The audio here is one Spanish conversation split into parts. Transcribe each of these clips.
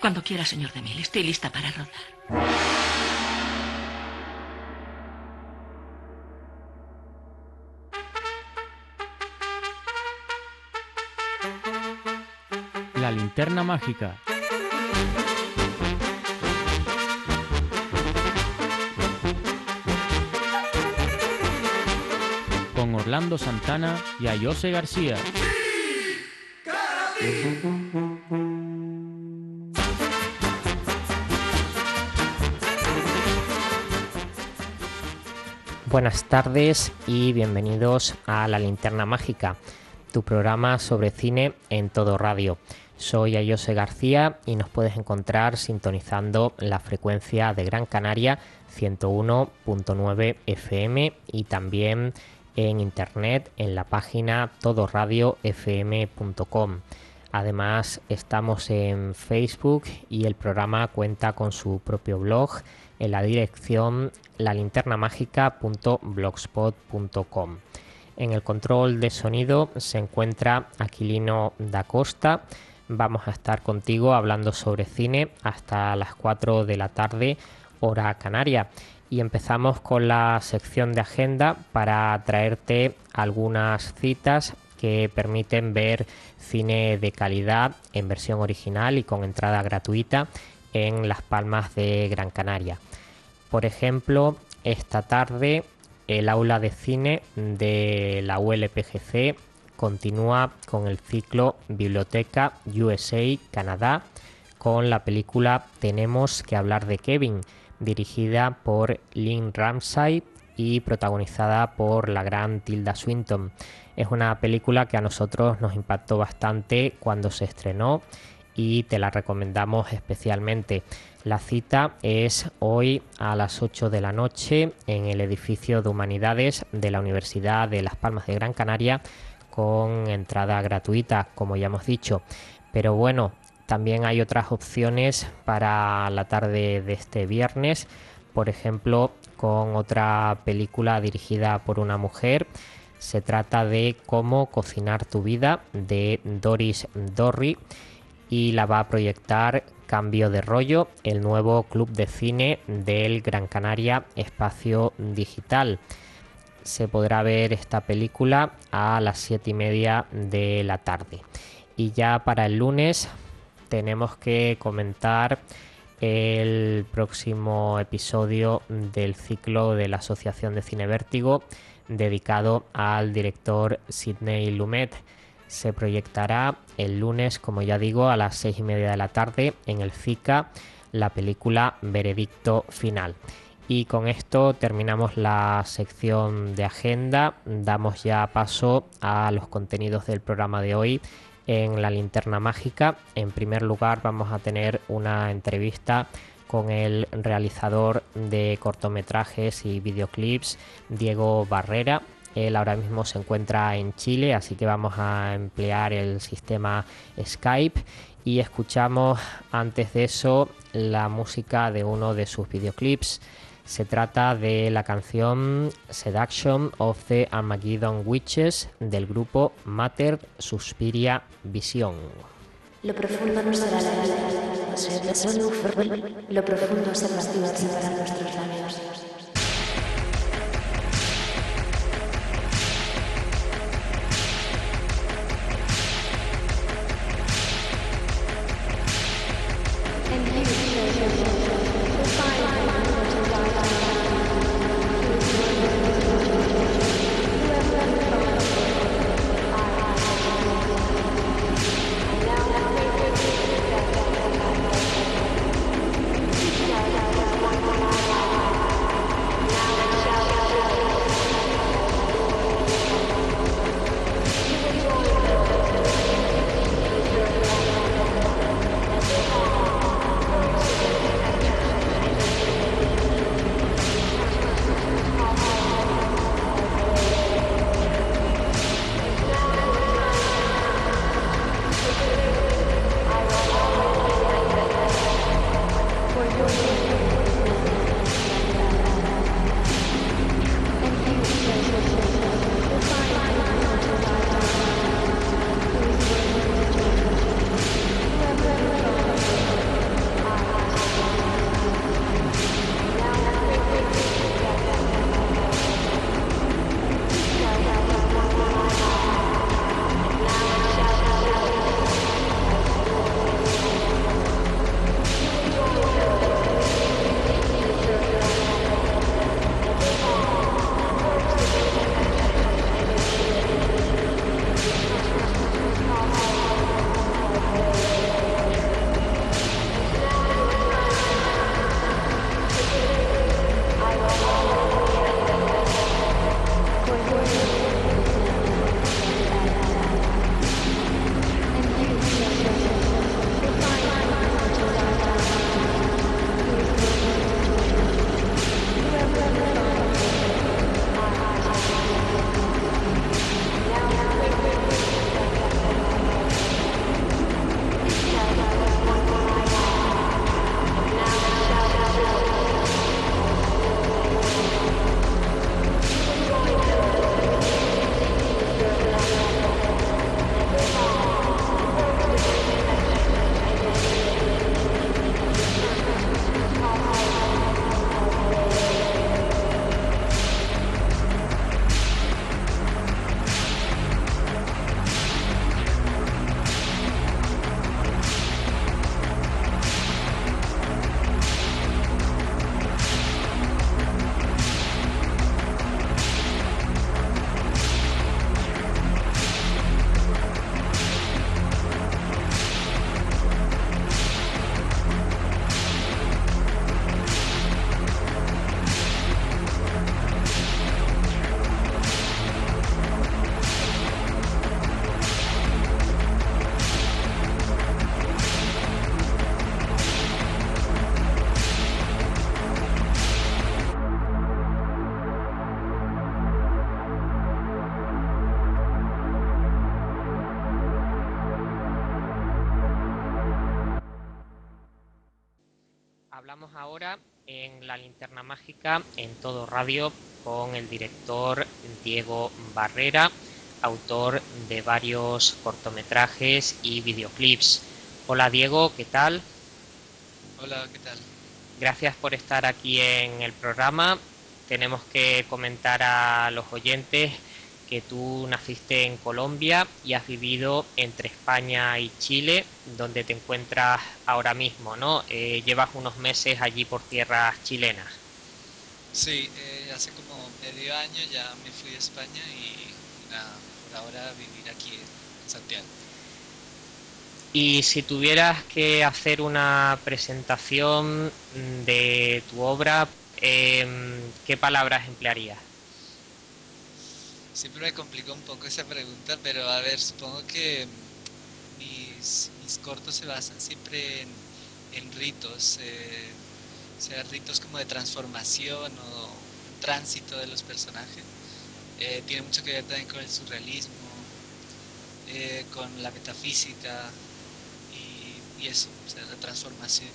Cuando quiera, señor DeMille. Estoy lista para rodar. La linterna mágica. Con Orlando Santana y Ayose García. Buenas tardes y bienvenidos a La Linterna Mágica, tu programa sobre cine en Todo Radio. Soy Ayose García y nos puedes encontrar sintonizando la frecuencia de Gran Canaria 101.9 FM y también en internet en la página todoradiofm.com. Además estamos en Facebook y el programa cuenta con su propio blog en la dirección lalinternamágica.blogspot.com. En el control de sonido se encuentra Aquilino da Costa. Vamos a estar contigo hablando sobre cine hasta las 4 de la tarde, hora canaria. Y empezamos con la sección de agenda para traerte algunas citas que permiten ver cine de calidad en versión original y con entrada gratuita en Las Palmas de Gran Canaria. Por ejemplo, esta tarde el aula de cine de la ULPGC continúa con el ciclo Biblioteca USA Canadá con la película Tenemos que hablar de Kevin, dirigida por Lynn Ramsay y protagonizada por la gran Tilda Swinton. Es una película que a nosotros nos impactó bastante cuando se estrenó y te la recomendamos especialmente. La cita es hoy a las 8 de la noche en el edificio de Humanidades de la Universidad de Las Palmas de Gran Canaria con entrada gratuita, como ya hemos dicho. Pero bueno, también hay otras opciones para la tarde de este viernes, por ejemplo, con otra película dirigida por una mujer. Se trata de Cómo cocinar tu vida, de Doris Dorry, y la va a proyectar Cambio de Rollo, el nuevo club de cine del Gran Canaria Espacio Digital. Se podrá ver esta película a las 7:30 de la tarde. Y ya para el lunes tenemos que comentar el próximo episodio del ciclo de la Asociación de Cine Vértigo dedicado al director Sidney Lumet. Se proyectará el lunes, como ya digo, a las 6:30 de la tarde en el CICA la película Veredicto Final. Y con esto terminamos la sección de agenda. Damos ya paso a los contenidos del programa de hoy en La Linterna Mágica. En primer lugar vamos a tener una entrevista con el realizador de cortometrajes y videoclips Diego Barrera. Él ahora mismo se encuentra en Chile, así que vamos a emplear el sistema Skype y escuchamos antes de eso la música de uno de sus videoclips. Se trata de la canción Seduction of the Armageddon Witches del grupo Mater Suspiria Vision. Lo profundo no será la vida, lo profundo será la ciudad para nuestros labios. Hablamos ahora en La Linterna Mágica, en Todo Radio, con el director Diego Barrera, autor de varios cortometrajes y videoclips. Hola Diego, ¿qué tal? Hola, ¿qué tal? Gracias por estar aquí en el programa. Tenemos que comentar a los oyentes que tú naciste en Colombia y has vivido entre España y Chile, donde te encuentras ahora mismo, ¿no? Llevas unos meses allí por tierras chilenas. Sí, hace como medio año ya me fui a España y nada, por ahora vivir aquí en Santiago. Y si tuvieras que hacer una presentación de tu obra, ¿qué palabras emplearías? Siempre me complicó un poco esa pregunta, pero a ver, supongo que mis cortos se basan siempre en ritos, o sea, ritos como de transformación o un tránsito de los personajes. Tiene mucho que ver también con el surrealismo, con la metafísica y eso, o sea, la transformación.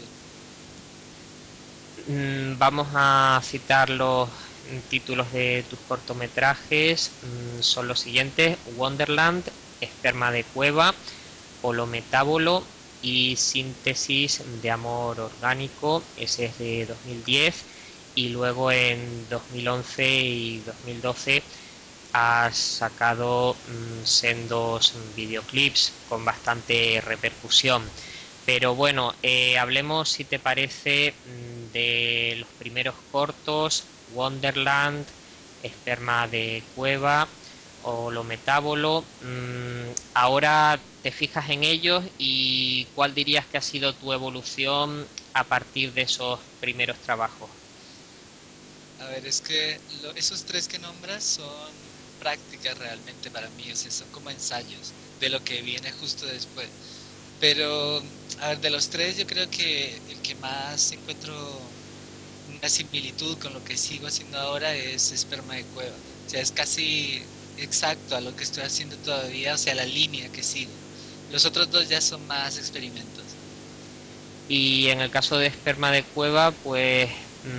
Vamos a citar los títulos de tus cortometrajes. Son los siguientes: Wonderland, Esperma de Cueva, Holometábolo y Síntesis de Amor Orgánico. Ese es de 2010. Y luego en 2011 y 2012 has sacado sendos videoclips con bastante repercusión. Pero bueno, hablemos, si te parece, de los primeros cortos: Wonderland, Esperma de Cueva o Lo Metábolo. Ahora te fijas en ellos y ¿cuál dirías que ha sido tu evolución a partir de esos primeros trabajos? A ver, es que esos tres que nombras son prácticas realmente para mí, o sea, son como ensayos de lo que viene justo después. Pero, a ver, de los tres yo creo que el que más encuentro una similitud con lo que sigo haciendo ahora es Esperma de Cueva. O sea, es casi exacto a lo que estoy haciendo todavía, o sea, la línea que sigo. Los otros dos ya son más experimentos. Y en el caso de Esperma de Cueva, pues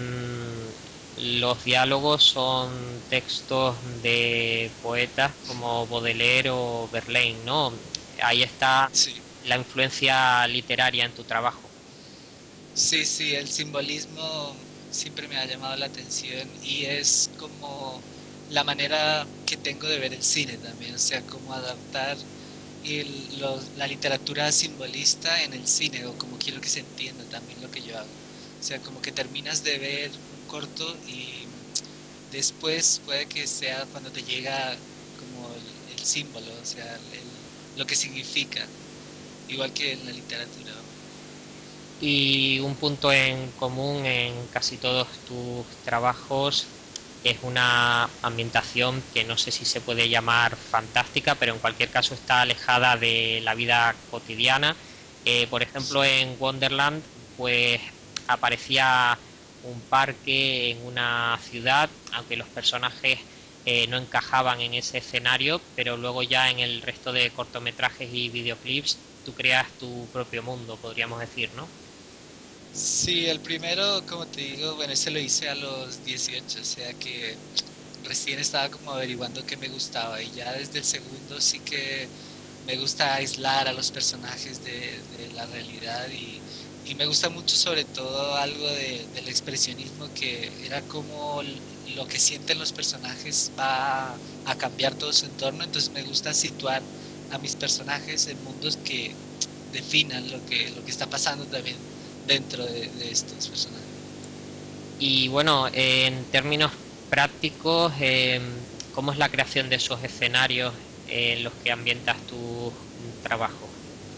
los diálogos son textos de poetas como Baudelaire o Verlaine, ¿no? Ahí está Sí. la influencia literaria en tu trabajo. Sí, sí, el simbolismo siempre me ha llamado la atención y es como la manera que tengo de ver el cine también, o sea, como adaptar la literatura simbolista en el cine o como quiero que se entienda también lo que yo hago. O sea, como que terminas de ver un corto y después puede que sea cuando te llega como el símbolo, o sea, lo que significa, igual que en la literatura. Y un punto en común en casi todos tus trabajos es una ambientación que no sé si se puede llamar fantástica, pero en cualquier caso está alejada de la vida cotidiana. Por ejemplo, en Wonderland, pues aparecía un parque en una ciudad, aunque los personajes no encajaban en ese escenario, pero luego ya en el resto de cortometrajes y videoclips tú creas tu propio mundo, podríamos decir, ¿no? Sí, el primero, como te digo, bueno, ese lo hice a los 18, o sea que recién estaba como averiguando qué me gustaba y ya desde el segundo sí que me gusta aislar a los personajes de la realidad y me gusta mucho sobre todo algo del expresionismo que era como lo que sienten los personajes va a cambiar todo su entorno, entonces me gusta situar a mis personajes en mundos que definan lo que está pasando también dentro de estos personajes. Y bueno, en términos prácticos, ¿cómo es la creación de esos escenarios en los que ambientas tus trabajos?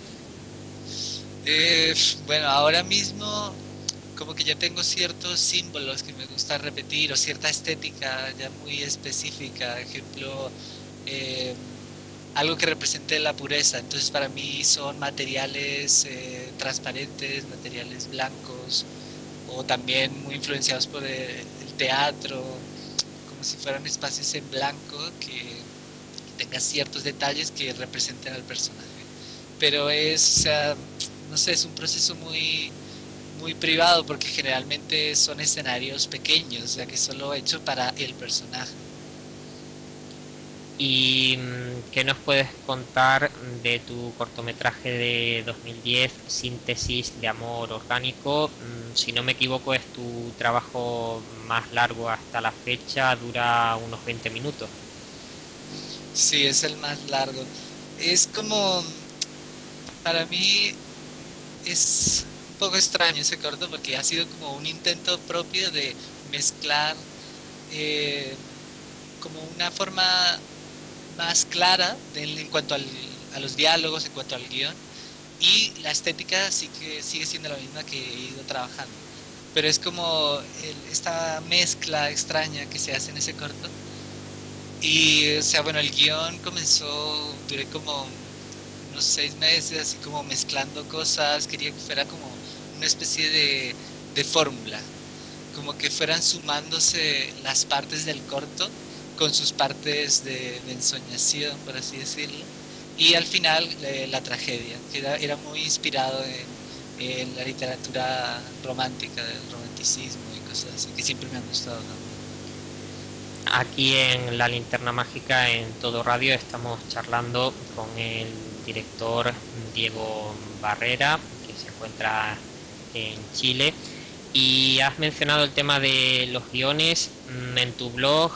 Bueno, ahora mismo como que ya tengo ciertos símbolos que me gusta repetir o cierta estética ya muy específica, ejemplo, eh, algo que represente la pureza. Entonces para mí son materiales transparentes, materiales blancos o también muy influenciados por el teatro, como si fueran espacios en blanco que tenga ciertos detalles que representen al personaje. Pero es, o sea, no sé, es un proceso muy muy privado porque generalmente son escenarios pequeños, o sea que solo hecho para el personaje. ¿Y qué nos puedes contar de tu cortometraje de 2010, Síntesis de Amor Orgánico? Si no me equivoco, es tu trabajo más largo hasta la fecha, dura unos 20 minutos. Sí, es el más largo. Es como, para mí es un poco extraño ese corto porque ha sido como un intento propio de mezclar eh, como una forma más clara en cuanto a los diálogos, en cuanto al guión, y la estética sí que sigue siendo la misma que he ido trabajando. Pero es como esta mezcla extraña que se hace en ese corto. Y, o sea, bueno, el guión comenzó, duré como unos 6 meses, así como mezclando cosas, quería que fuera como una especie de fórmula, como que fueran sumándose las partes del corto con sus partes de ensoñación, por así decirlo, y al final la tragedia, que era muy inspirado en la literatura romántica, del romanticismo y cosas así, que siempre me han gustado también. Aquí en La Linterna Mágica, en Todo Radio, estamos charlando con el director Diego Barrera, que se encuentra en Chile. Y has mencionado el tema de los guiones. En tu blog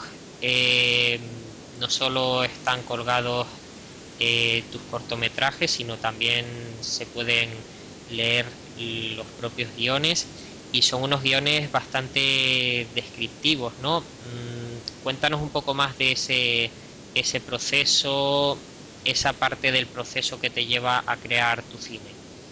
no solo están colgados tus cortometrajes, sino también se pueden leer los propios guiones y son unos guiones bastante descriptivos, ¿no? Cuéntanos un poco más de ese proceso, esa parte del proceso que te lleva a crear tu cine.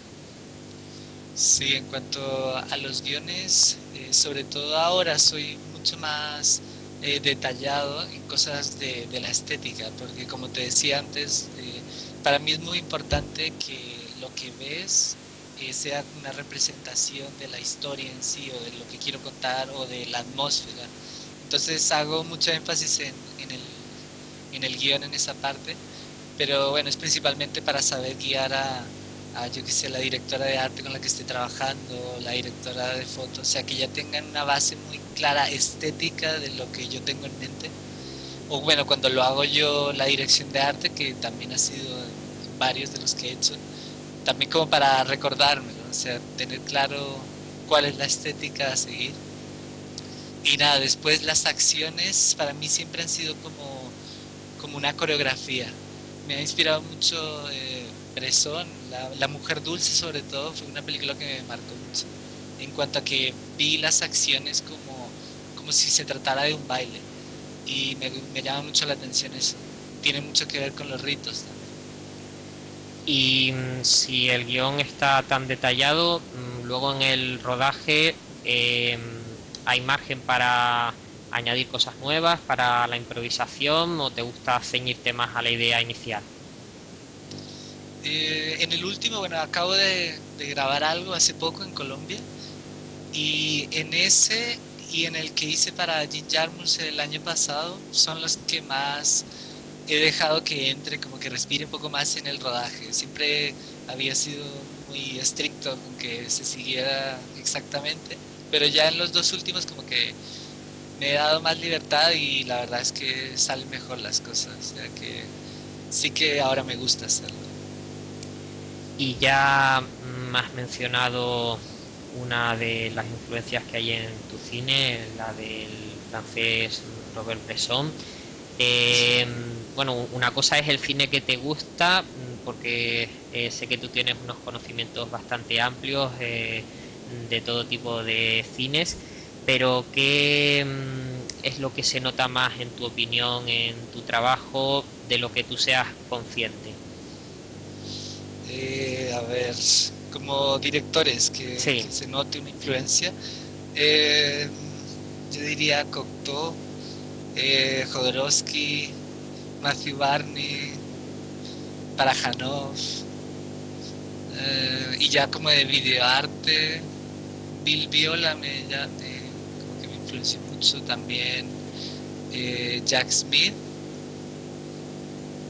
Sí, en cuanto a los guiones, sobre todo ahora soy mucho más detallado en cosas de la estética, porque como te decía antes, para mí es muy importante que lo que ves sea una representación de la historia en sí, o de lo que quiero contar, o de la atmósfera. Entonces hago mucho énfasis en el guión en esa parte, pero bueno, es principalmente para saber guiar yo que sé, la directora de arte con la que esté trabajando, la directora de fotos, o sea, que ya tengan una base muy clara estética de lo que yo tengo en mente. O bueno, cuando lo hago yo, la dirección de arte, que también ha sido en varios de los que he hecho, también como para recordármelo, o sea, tener claro cuál es la estética a seguir. Y nada, después las acciones para mí siempre han sido como una coreografía. Me ha inspirado mucho Bresson, la Mujer Dulce sobre todo, fue una película que me marcó mucho. En cuanto a que vi las acciones como si se tratara de un baile. Y me llama mucho la atención eso. Tiene mucho que ver con los ritos también. Y si el guión está tan detallado, luego en el rodaje hay margen para añadir cosas nuevas, para la improvisación, o te gusta ceñirte más a la idea inicial. En el último, bueno, acabo de grabar algo hace poco en Colombia. Y en ese y en el que hice para Jim Jarmusch el año pasado son los que más he dejado que entre, como que respire un poco más en el rodaje. Siempre había sido muy estricto con que se siguiera exactamente, pero ya en los dos últimos como que me he dado más libertad y la verdad es que salen mejor las cosas. O sea que sí que ahora me gusta hacerlo. Y ya has mencionado una de las influencias que hay en tu cine, la del francés Robert Bresson. Bueno, una cosa es el cine que te gusta, porque sé que tú tienes unos conocimientos bastante amplios de todo tipo de cines, pero ¿qué es lo que se nota más en tu opinión, en tu trabajo, de lo que tú seas consciente? A ver, como directores Sí. que se note una influencia, eh, yo diría Cocteau, Jodorowsky, Matthew Barney, Parajanov, y ya como de videoarte, Bill Viola como que me influenció mucho también, Jack Smith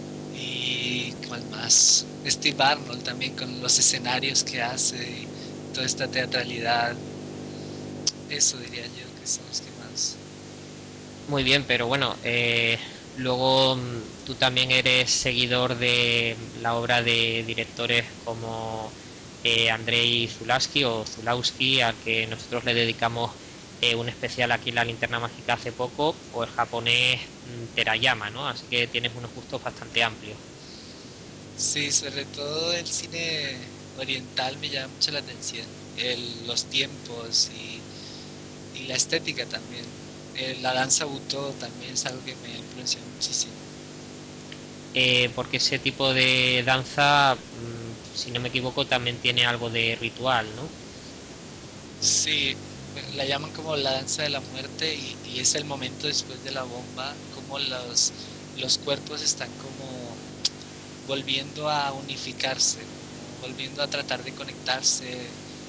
y ¿cuál más? Steve Arnold también con los escenarios que hace y toda esta teatralidad. Eso diría yo que son los que más. Muy bien, pero bueno, luego tú también eres seguidor de la obra de directores como Andrei Zulawski o Zulawski, al que nosotros le dedicamos un especial aquí en La Linterna Mágica hace poco, o el japonés Terayama, ¿no? Así que tienes unos gustos bastante amplios. Sí, sobre todo el cine oriental me llama mucho la atención. Los tiempos y la estética también. La danza Buto también es algo que me ha influenciado muchísimo. Porque ese tipo de danza, si no me equivoco, también tiene algo de ritual, ¿no? Sí, la llaman como la danza de la muerte y es el momento después de la bomba, como los cuerpos están como volviendo a unificarse, como volviendo a tratar de conectarse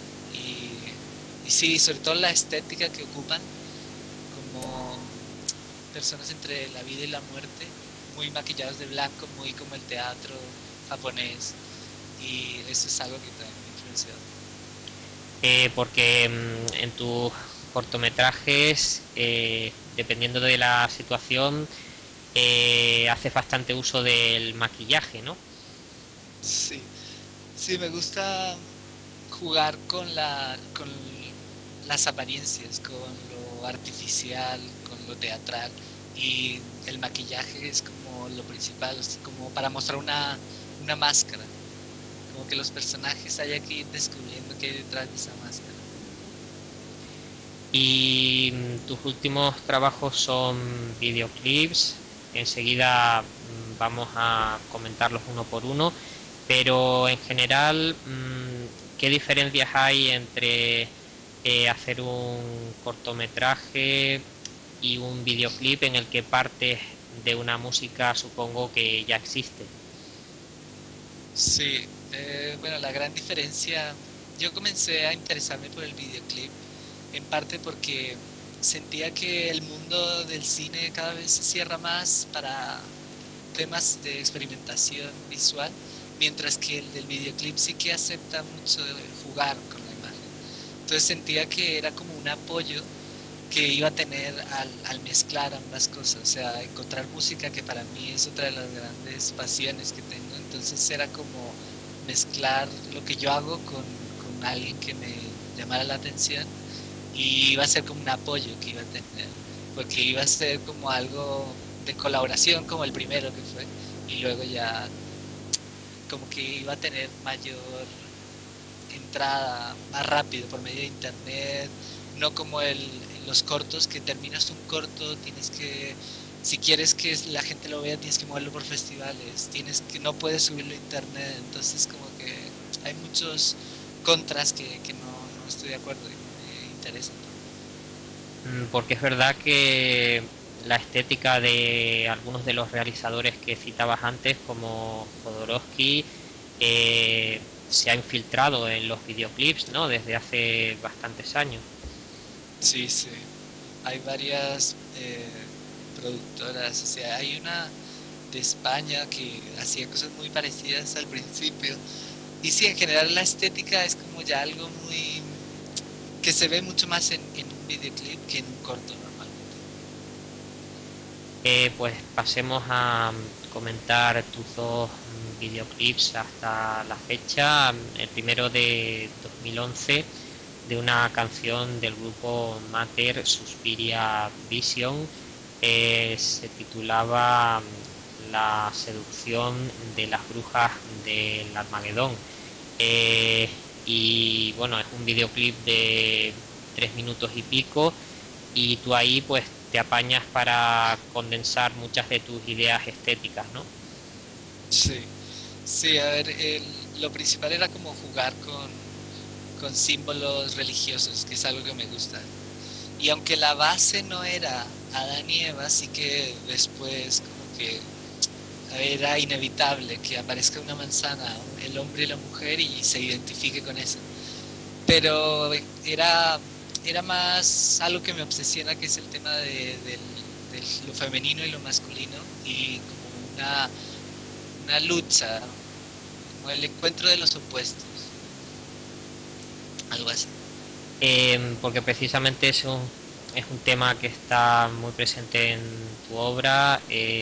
y sí, sobre todo la estética que ocupan como personas entre la vida y la muerte, muy maquillados de blanco, muy como el teatro japonés y eso es algo que también me ha influenciado. Porque en tus cortometrajes, dependiendo de la situación, haces bastante uso del maquillaje, ¿no? Sí, sí, me gusta jugar con las apariencias, con lo artificial, con lo teatral y el maquillaje es como lo principal, es como para mostrar una máscara, como que los personajes haya que ir descubriendo qué hay detrás de esa máscara. Y tus últimos trabajos son videoclips. Enseguida vamos a comentarlos uno por uno, pero en general, ¿qué diferencias hay entre hacer un cortometraje y un videoclip en el que partes de una música, supongo que ya existe? Sí, bueno, la gran diferencia, yo comencé a interesarme por el videoclip en parte porque sentía que el mundo del cine cada vez se cierra más para temas de experimentación visual, mientras que el del videoclip sí que acepta mucho jugar con la imagen. Entonces sentía que era como un apoyo que iba a tener al mezclar ambas cosas, o sea, encontrar música que para mí es otra de las grandes pasiones que tengo, entonces era como mezclar lo que yo hago con alguien que me llamara la atención y iba a ser como un apoyo que iba a tener, porque iba a ser como algo de colaboración como el primero que fue, y luego ya como que iba a tener mayor entrada más rápido por medio de internet, no como los cortos que terminas un corto, tienes que, si quieres que la gente lo vea, tienes que moverlo por festivales, tienes que, no puedes subirlo a internet, entonces como que hay muchos contras que no estoy de acuerdo y no me interesan. Porque es verdad que la estética de algunos de los realizadores que citabas antes, como Jodorowsky, se ha infiltrado en los videoclips, ¿no? Desde hace bastantes años. Sí, sí. Hay varias productoras, o sea, hay una de España que hacía cosas muy parecidas al principio. Y sí, en general la estética es como ya algo muy que se ve mucho más en un videoclip que en un corto normalmente. Pues pasemos a comentar tus dos videoclips hasta la fecha. El primero de 2011 de una canción del grupo Mater Suspiria Vision. Se titulaba La seducción de las brujas del Armagedón. Y bueno, es un videoclip de 3 minutos y pico y tú ahí pues te apañas para condensar muchas de tus ideas estéticas, ¿no? Sí, sí, a ver, lo principal era como jugar con símbolos religiosos, que es algo que me gusta. Y aunque la base no era Adán y Eva, sí que después como que era inevitable que aparezca una manzana, el hombre y la mujer, y se identifique con eso. Pero era más algo que me obsesiona, que es el tema de lo femenino y lo masculino, y como una lucha, como el encuentro de los opuestos. algo así. Porque precisamente es un tema que está muy presente en tu obra,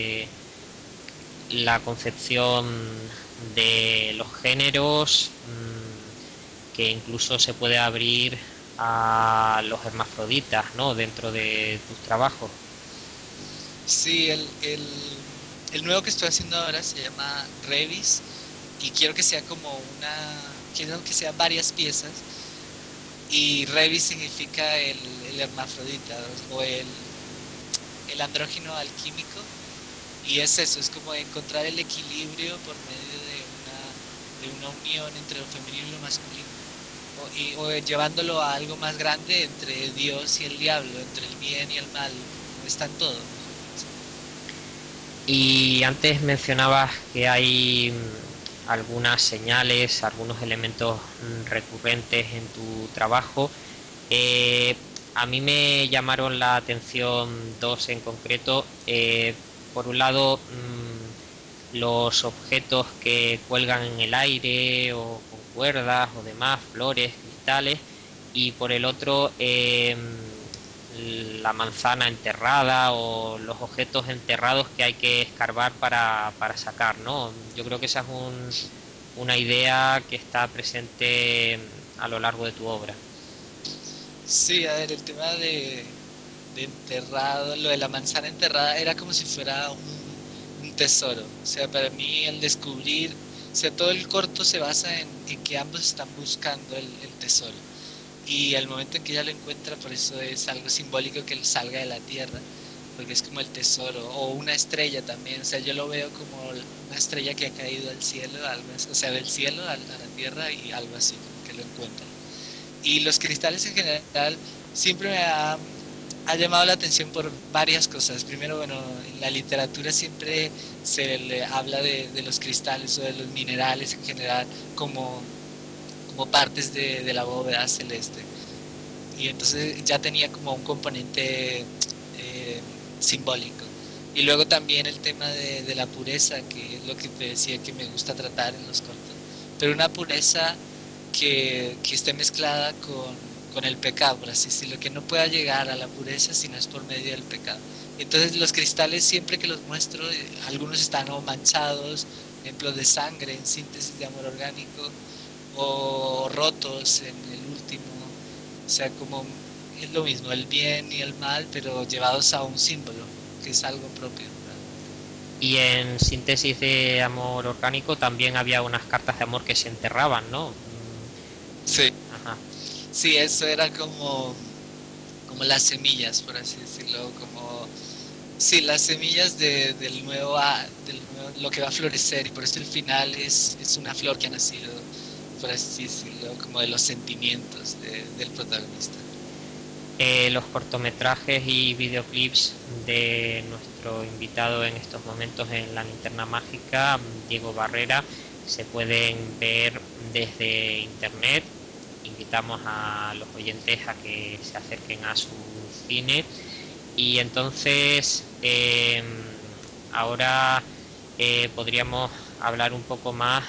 la concepción de los géneros, que incluso se puede abrir a los hermafroditas, ¿no? Dentro de tus trabajos. Sí, el nuevo que estoy haciendo ahora se llama Revis y quiero que sea varias piezas y Revis significa el hermafrodita o el andrógino alquímico y es eso, es como encontrar el equilibrio por medio de una unión entre lo femenino y lo masculino o llevándolo a algo más grande entre Dios y el diablo, entre el bien y el mal, como está en todo, mejor dicho. Y antes mencionabas que hay algunas señales, algunos elementos recurrentes en tu trabajo. Eh, a mí me llamaron la atención dos en concreto. Por un lado, los objetos que cuelgan en el aire o con cuerdas o demás, flores, cristales, y por el otro, la manzana enterrada o los objetos enterrados que hay que escarbar para sacar, ¿no? Yo creo que esa es una idea que está presente a lo largo de tu obra. Sí, a ver, el tema de enterrado, lo de la manzana enterrada era como si fuera un tesoro. O sea, para mí el descubrir, o sea, todo el corto se basa en que ambos están buscando el tesoro. Y al momento en que ella lo encuentra, por eso es algo simbólico que él salga de la tierra, porque es como el tesoro, o una estrella también, o sea, yo lo veo como una estrella que ha caído al cielo, algo así, o sea, del cielo a la tierra y algo así, como que lo encuentra. Y los cristales en general siempre ha llamado la atención por varias cosas. Primero, bueno, en la literatura siempre se le habla de los cristales o de los minerales en general como, como partes de la bóveda celeste. Y entonces ya tenía como un componente simbólico. Y luego también el tema de la pureza, que es lo que te decía que me gusta tratar en los cortos. Pero una pureza que esté mezclada con el pecado, por así decirlo, que no pueda llegar a la pureza si no es por medio del pecado. Entonces los cristales siempre que los muestro, algunos están o manchados, ejemplos de sangre en síntesis de amor orgánico, o rotos en el último, o sea, como es lo mismo, el bien y el mal, pero llevados a un símbolo, que es algo propio. Y en síntesis de amor orgánico también había unas cartas de amor que se enterraban, ¿no? Sí, Ajá. sí, eso era como las semillas, por así decirlo, como, sí, las semillas lo que va a florecer, y por eso el final es una flor que ha nacido, por así decirlo, como de los sentimientos del protagonista. Los cortometrajes y videoclips de nuestro invitado en estos momentos en La Linterna Mágica, Diego Barrera, se pueden ver desde internet. Invitamos a los oyentes a que se acerquen a su cine. Y entonces, ahora podríamos hablar un poco más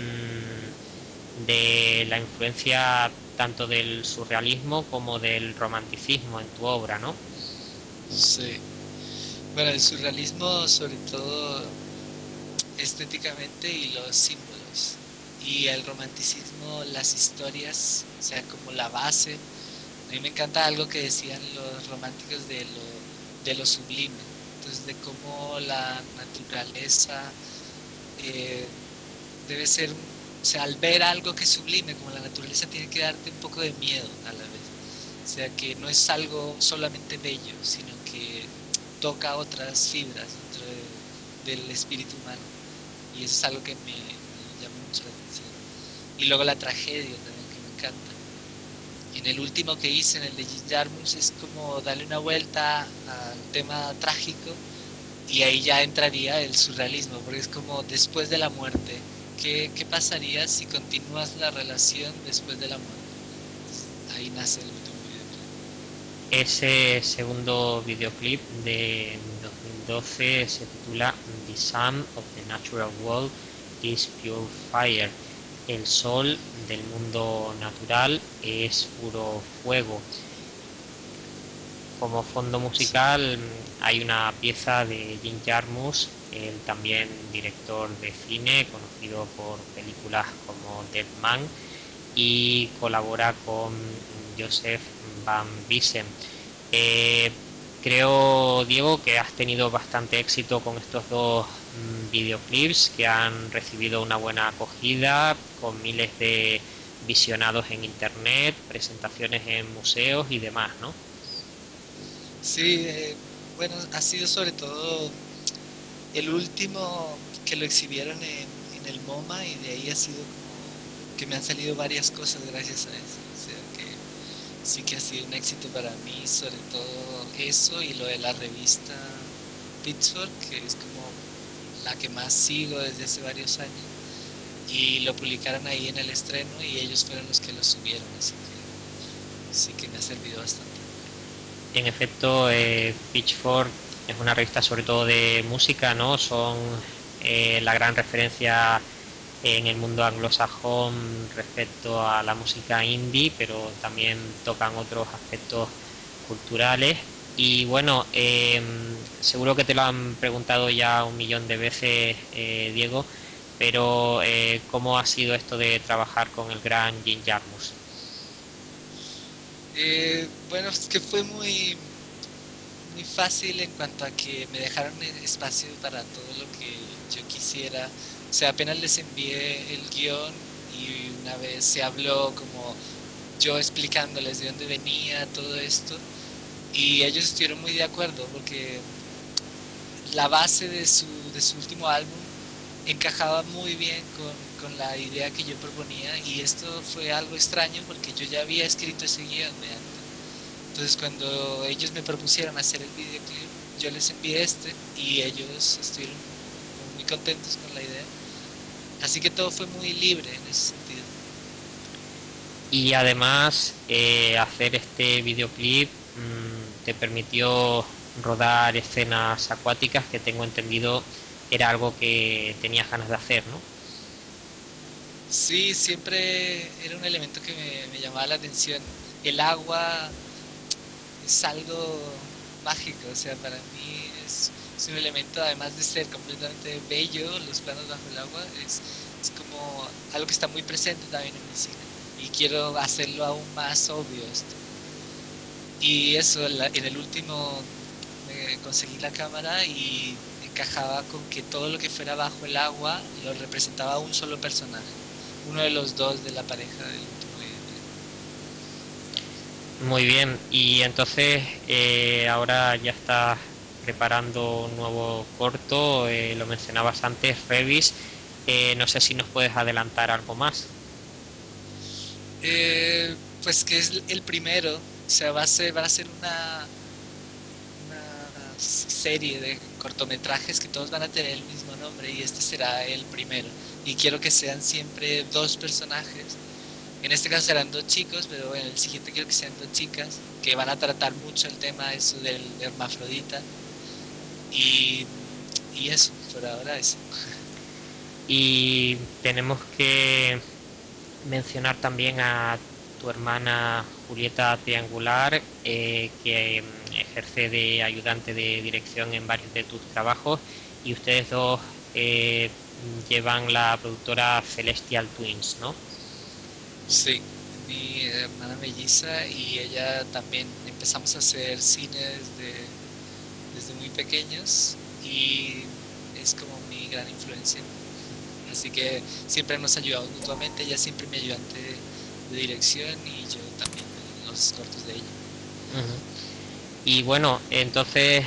de la influencia tanto del surrealismo como del romanticismo en tu obra, ¿no? Sí. Bueno, el surrealismo sobre todo estéticamente y los símbolos. Y el romanticismo, las historias, o sea, como la base. A mí me encanta algo que decían los románticos de lo sublime. Entonces, de cómo la naturaleza eh, debe ser, o sea, al ver algo que es sublime, como la naturaleza tiene que darte un poco de miedo a la vez. O sea, que no es algo solamente bello, sino que toca otras fibras del espíritu humano. Y eso es algo que me llama mucho la atención. Y luego la tragedia también, que me encanta. En el último que hice, en el de Jim Jarmusch, es como darle una vuelta al tema trágico y ahí ya entraría el surrealismo, porque es como después de la muerte. ¿Qué pasaría si continúas la relación después de la muerte? Ahí nace el último video. Ese segundo videoclip de 2012 se titula The Sum of the Natural World is Pure Fire. el sol del mundo natural es puro fuego. Como fondo musical hay una pieza de Jim Jarmusch, el también director de cine, conocido por películas como Dead Man, y colabora con Joseph Van Biesen. Eh, Creo, Diego, que has tenido bastante éxito con estos dos videoclips que han recibido una buena acogida, con miles de visionados en internet, presentaciones en museos y demás, ¿no? Sí, bueno, ha sido sobre todo el último que lo exhibieron en el MoMA y de ahí ha sido como que me han salido varias cosas gracias a eso. O sea que sí que ha sido un éxito para mí, sobre todo eso y lo de la revista Pitchfork, que es como la que más sigo desde hace varios años. Y lo publicaron ahí en el estreno y ellos fueron los que lo subieron, así que sí que me ha servido bastante. En efecto, Pitchfork es una revista sobre todo de música, ¿no? Son la gran referencia en el mundo anglosajón respecto a la música indie, pero también tocan otros aspectos culturales. Y bueno, seguro que te lo han preguntado ya un millón de veces, Diego, pero ¿cómo ha sido esto de trabajar con el gran Jim Jarmusch? Bueno, es que fue muy fácil en cuanto a que me dejaron espacio para todo lo que yo quisiera. O sea, apenas les envié el guión y una vez se habló como yo explicándoles de dónde venía todo esto y ellos estuvieron muy de acuerdo porque la base de su último álbum encajaba muy bien con la idea que yo proponía y esto fue algo extraño porque yo ya había escrito ese guión de antes. Entonces cuando ellos me propusieron hacer el videoclip, yo les envié este y ellos estuvieron muy contentos con la idea. Así que todo fue muy libre en ese sentido. Y además, hacer este videoclip te permitió rodar escenas acuáticas que tengo entendido era algo que tenías ganas de hacer, ¿no? Sí, siempre era un elemento que me llamaba la atención. El agua es algo mágico, o sea, para mí es un elemento, además de ser completamente bello, los planos bajo el agua, es como algo que está muy presente también en mi cine. Y quiero hacerlo aún más obvio esto. Y eso, en el último me conseguí la cámara y encajaba con que todo lo que fuera bajo el agua lo representaba un solo personaje, uno de los dos de la pareja del último videoclip. Muy bien, y entonces ahora ya estás preparando un nuevo corto, lo mencionabas antes, Revis, no sé si nos puedes adelantar algo más. Pues que es el primero, o sea, van a ser una serie de cortometrajes que todos van a tener el mismo nombre y este será el primero. Y quiero que sean siempre dos personajes. En este caso serán dos chicos, pero en el siguiente quiero que sean dos chicas que van a tratar mucho el tema eso del hermafrodita y, y eso, por ahora eso. Y tenemos que mencionar también a tu hermana Julieta Triangular, que ejerce de ayudante de dirección en varios de tus trabajos, y ustedes dos eh, llevan la productora Celestial Twins, ¿no? Sí, mi hermana melliza y ella también empezamos a hacer cine desde muy pequeños y es como mi gran influencia. Así que siempre nos ayudamos mutuamente, ella siempre mi ayudante de dirección y yo también en los cortos de ella. Ujú. Y bueno, entonces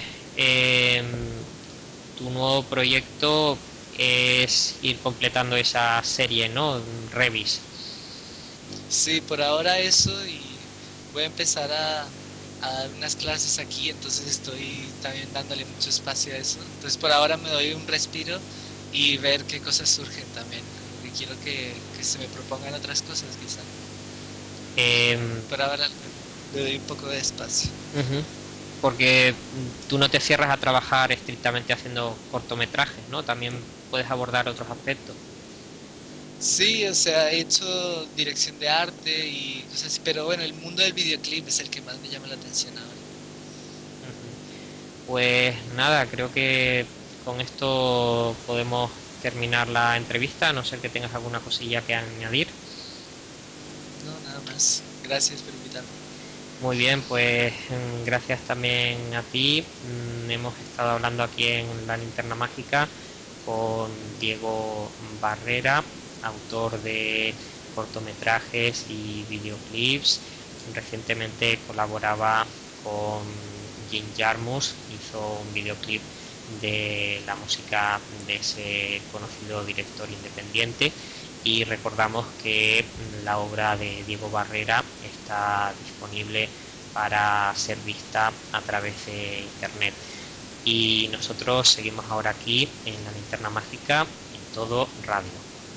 tu nuevo proyecto es ir completando esa serie, ¿no? Revis. Sí, por ahora eso y voy a empezar a dar unas clases aquí, entonces estoy también dándole mucho espacio a eso. Entonces por ahora me doy un respiro y ver qué cosas surgen también, como que quiero que se me propongan otras cosas quizá. Em, Por ahora le doy un poco de espacio. Ujú. Porque tú no te cierras a trabajar estrictamente haciendo cortometrajes, ¿no? También puedes abordar otros aspectos. Sí, o sea, he hecho dirección de arte y cosas así, pero bueno, el mundo del videoclip es el que más me llama la atención ahora. Ujú. Pues nada, creo que con esto podemos terminar la entrevista, a no ser que tengas alguna cosilla que añadir. No, nada más. Gracias por invitarme. Muy bien, pues gracias también a ti. Hemos estado hablando aquí en La Linterna Mágica con Diego Barrera, autor de cortometrajes y videoclips. Recientemente colaboraba con Jim Jarmusch, hizo un videoclip de la música de ese conocido director independiente, y recordamos que la obra de Diego Barrera está disponible para ser vista a través de internet. Y nosotros seguimos ahora aquí en La Linterna Mágica, en Todo Radio.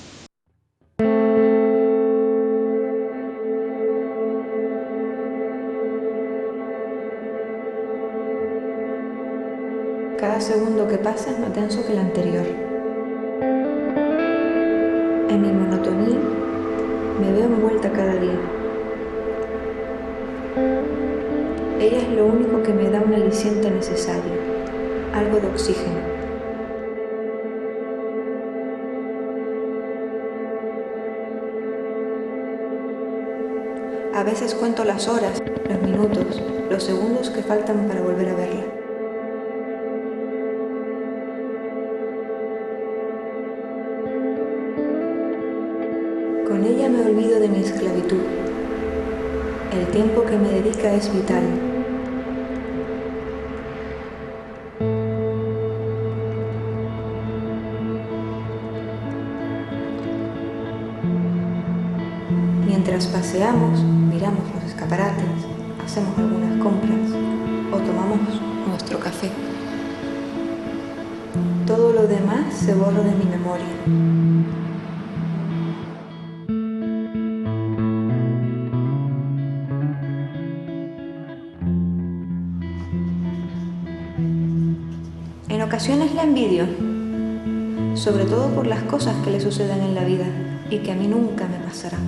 Cada segundo que pasa es más denso que el anterior. En mi monotonía me veo envuelta cada día. Ella es lo único que me da un aliciente necesario, algo de oxígeno. A veces cuento las horas, los minutos, los segundos que faltan para volver a verla. Con ella me olvido de mi esclavitud. El tiempo que me dedica es vital. Mientras paseamos, miramos los escaparates, hacemos algunas compras o tomamos nuestro café. Todo lo demás se borra de mi memoria. En ocasiones la envidio, sobre todo por las cosas que le suceden en la vida y que a mí nunca me pasarán.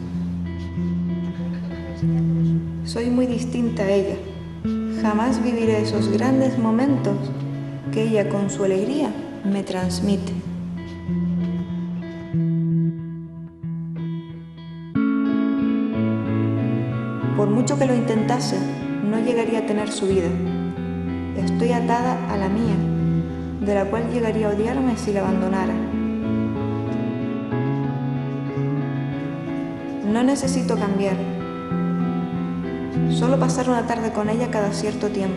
Soy muy distinta a ella. Jamás viviré esos grandes momentos que ella con su alegría me transmite. Por mucho que lo intentase, no llegaría a tener su vida. Estoy atada a la mía, de la cual llegaría a odiarme si la abandonara. No necesito cambiar, solo pasar una tarde con ella cada cierto tiempo.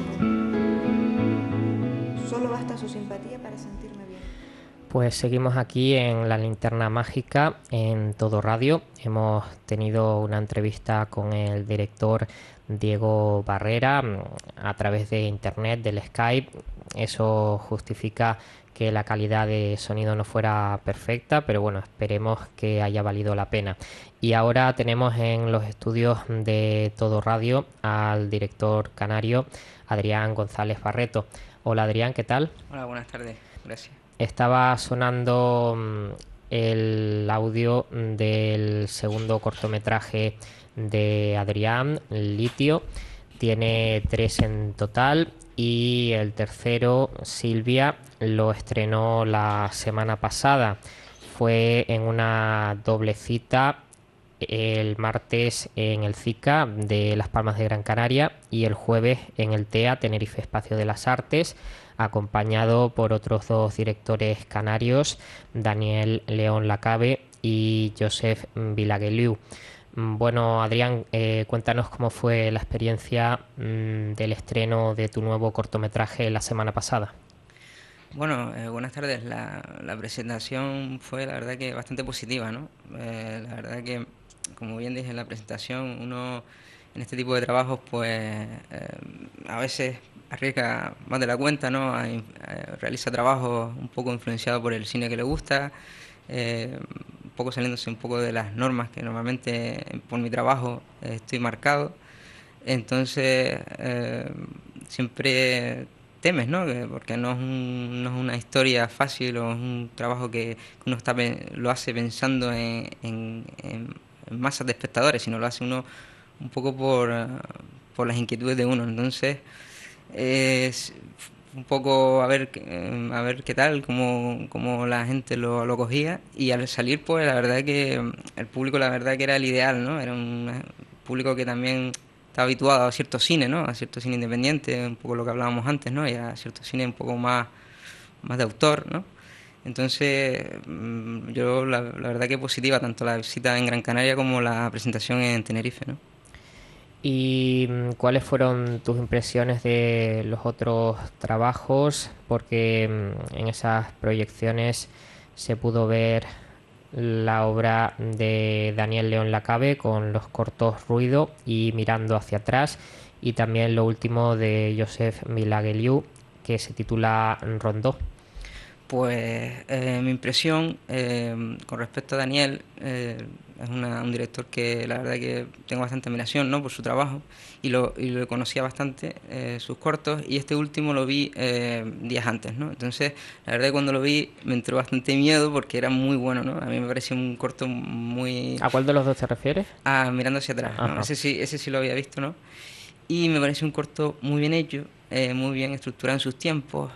Solo basta su simpatía para sentirme bien. Pues seguimos aquí en La Linterna Mágica, en Todo Radio. Hemos tenido una entrevista con el director Diego Barrera a través de internet, del Skype. Eso justifica que la calidad de sonido no fuera perfecta, pero bueno, esperemos que haya valido la pena. Y ahora tenemos en los estudios de Todo Radio al director canario Adrián González Barreto. Hola Adrián, ¿qué tal? Hola, buenas tardes, gracias. Estaba sonando el audio del segundo cortometraje de Adrián, Litio. Tiene 3 en total y el tercero, Silvia, lo estrenó la semana pasada. Fue en una doble cita el martes en el CICA de Las Palmas de Gran Canaria y el jueves en el TEA Tenerife Espacio de las Artes, acompañado por otros 2 directores canarios, Daniel León Lacabe y Joseph Vilagueliu. Bueno, Adrián, cuéntanos cómo fue la experiencia del estreno de tu nuevo cortometraje la semana pasada. Bueno, buenas tardes. La presentación fue, la verdad, que bastante positiva, ¿no? La verdad que, como bien dije en la presentación, uno en este tipo de trabajos, pues a veces arriesga más de la cuenta, ¿no? Realiza trabajos un poco influenciados por el cine que le gusta, un poco saliéndose un poco de las normas que normalmente por mi trabajo estoy marcado. Entonces, siempre temes, ¿no? Porque no es una historia fácil o es un trabajo que uno lo hace pensando en masas de espectadores, sino lo hace uno un poco por las inquietudes de uno. Entonces, es un poco a ver qué tal, cómo la gente lo cogía, y al salir, pues la verdad que el público, la verdad que era el ideal, ¿no? Era un público que también está habituado a cierto cine, ¿no? A cierto cine independiente, un poco lo que hablábamos antes, ¿no? Y a cierto cine un poco más de autor, ¿no? Entonces, yo la verdad que positiva tanto la visita en Gran Canaria como la presentación en Tenerife, ¿no? ¿Y cuáles fueron tus impresiones de los otros trabajos? Porque en esas proyecciones se pudo ver la obra de Daniel León Lacabe con los cortos Ruido y Mirando hacia atrás, y también lo último de Joseph Milagueliu, que se titula Rondó. Pues mi impresión con respecto a Daniel, es un director que la verdad que tengo bastante admiración, ¿no? Por su trabajo, y lo conocía bastante, sus cortos, y este último lo vi días antes, ¿no? Entonces la verdad que cuando lo vi me entró bastante miedo porque era muy bueno, ¿no? A mí me pareció un corto muy... ¿A cuál de los dos te refieres? Mirando hacia atrás, ¿no? Ese sí lo había visto, ¿no? Y me pareció un corto muy bien hecho, muy bien estructurado en sus tiempos,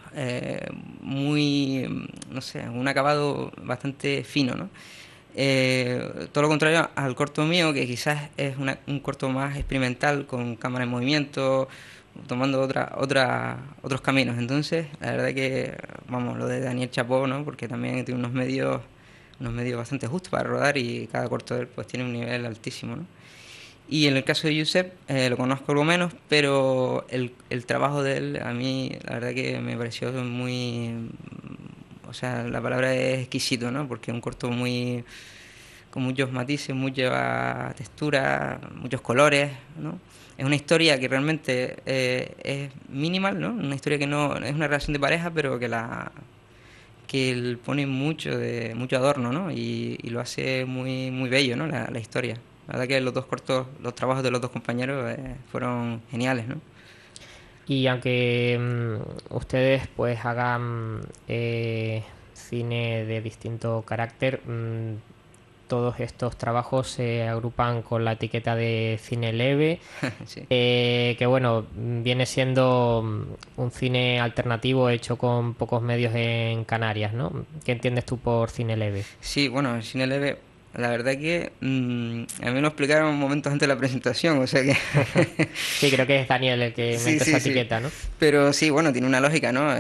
muy, no sé, un acabado bastante fino, ¿no? Todo lo contrario al corto mío, que quizás es un corto más experimental, con cámara en movimiento, tomando otros caminos. Entonces, la verdad que, vamos, lo de Daniel Chapó, ¿no? Porque también tiene unos medios bastante justos para rodar, y cada corto de él pues tiene un nivel altísimo, ¿no? Y en el caso de Josep, lo conozco algo menos, pero el trabajo de él a mí la verdad que me pareció muy... O sea, la palabra es exquisito, ¿no? Porque es un corto con muchos matices, mucha textura, muchos colores, ¿no? Es una historia que realmente es minimal, ¿no? Una historia que no es una relación de pareja, pero que él pone mucho adorno, ¿no? Y lo hace muy, muy bello, ¿no? La historia. La verdad que los trabajos de los dos compañeros fueron geniales, ¿no? Y aunque ustedes pues hagan cine de distinto carácter, todos estos trabajos se agrupan con la etiqueta de cine leve, Sí. Que bueno, viene siendo un cine alternativo hecho con pocos medios en Canarias, ¿no? ¿Qué entiendes tú por cine leve? Sí, bueno, el cine leve, la verdad que a mí me lo explicaron momentos antes de la presentación, o sea que... Sí, creo que es Daniel el que Sí, inventa sí, esa sí. etiqueta, ¿no? Pero sí, bueno, tiene una lógica, ¿no?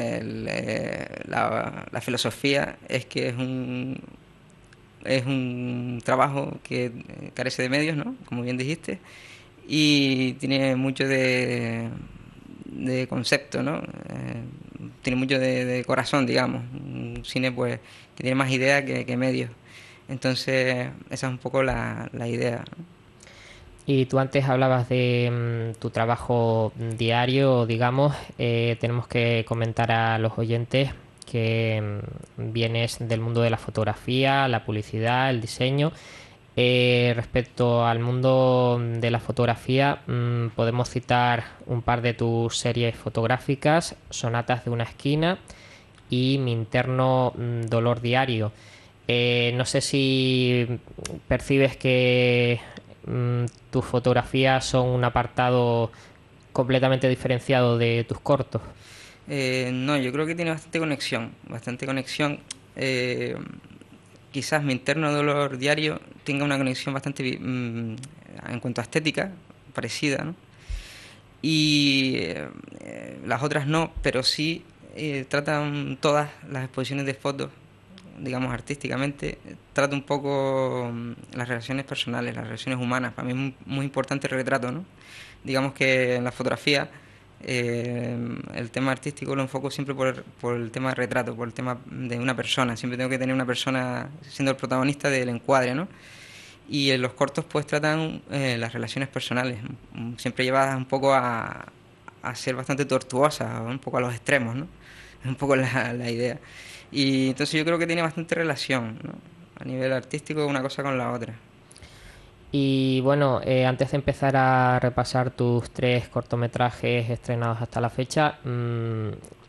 La filosofía es que es un trabajo que carece de medios, ¿no? Como bien dijiste, y tiene mucho de concepto, ¿no? Tiene mucho de corazón, digamos. Un cine, pues, que tiene más ideas que medios. Entonces, esa es un poco la idea, ¿no? Y tú antes hablabas de tu trabajo diario, digamos. Tenemos que comentar a los oyentes que vienes del mundo de la fotografía, la publicidad, el diseño. Respecto al mundo de la fotografía, podemos citar un par de tus series fotográficas: Sonatas de una esquina y Mi interno dolor diario. No sé si percibes que tus fotografías son un apartado completamente diferenciado de tus cortos. No, yo creo que tiene bastante conexión. Quizás Mi interno dolor diario tenga una conexión bastante, en cuanto a estética, parecida, ¿no? Y las otras no, pero sí tratan todas las exposiciones de fotos, digamos artísticamente, trata un poco las relaciones personales, las relaciones humanas. Para mí es muy importante el retrato, ¿no? Digamos que en la fotografía el tema artístico lo enfoco siempre por el tema de retrato, por el tema de una persona. Siempre tengo que tener una persona siendo el protagonista del encuadre, ¿no? Y en los cortos pues tratan las relaciones personales, siempre llevadas un poco a ser bastante tortuosas, un poco a los extremos, ¿no? Es un poco la idea. Y entonces yo creo que tiene bastante relación, ¿no? A nivel artístico, una cosa con la otra. Y bueno, antes de empezar a repasar tus 3 cortometrajes estrenados hasta la fecha,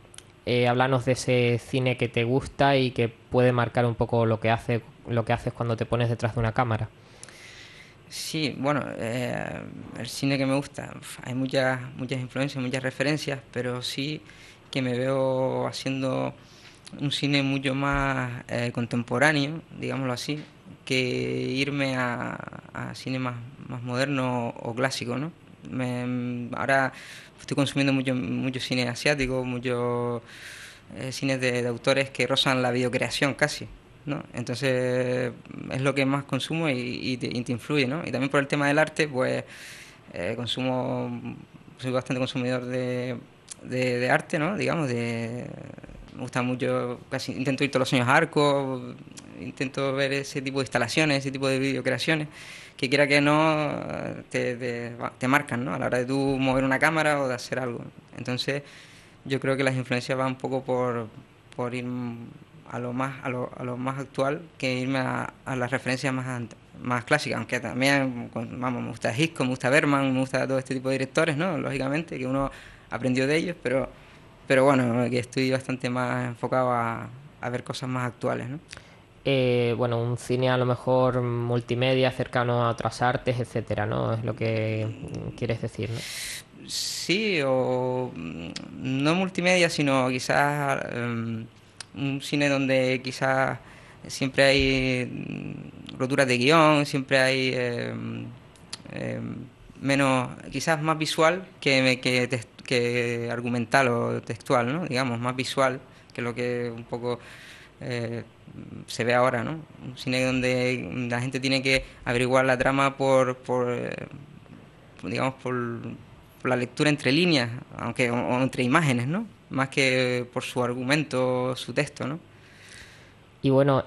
háblanos de ese cine que te gusta y que puede marcar un poco lo que haces cuando te pones detrás de una cámara. Sí, bueno, el cine que me gusta, hay muchas influencias, muchas referencias, pero sí que me veo haciendo un cine mucho más contemporáneo, digámoslo así, que irme a cine más moderno o clásico, ¿no? Ahora estoy consumiendo mucho cine asiático, muchos cines de autores que rozan la videocreación casi, ¿no? Entonces es lo que más consumo y te influye, ¿no? Y también por el tema del arte, pues soy bastante consumidor de arte, ¿no? Digamos, me gusta mucho, casi intento ir todos los años a Arco, intento ver ese tipo de instalaciones, ese tipo de videocreaciones, que quiera que no, te marcan, ¿no? A la hora de tú mover una cámara o de hacer algo. Entonces, yo creo que las influencias van un poco por ir a lo más actual que irme a las referencias más clásicas, aunque también, vamos, me gusta Hitchcock, me gusta Bergman, me gusta todo este tipo de directores, ¿no? Lógicamente, que uno aprendió de ellos, pero bueno, que estoy bastante más enfocado a ver cosas más actuales, ¿no? Bueno, un cine a lo mejor multimedia, cercano a otras artes, etcétera, ¿no? Es lo que quieres decir, ¿no? Sí, o no multimedia, sino quizás un cine donde quizás siempre hay roturas de guión, siempre hay menos, quizás más visual que argumental o textual, ¿no? Digamos, más visual que lo que un poco se ve ahora, ¿no? Un cine donde la gente tiene que averiguar la trama digamos, por la lectura entre líneas, o entre imágenes, ¿no? Más que por su argumento, su texto, ¿no? Y bueno,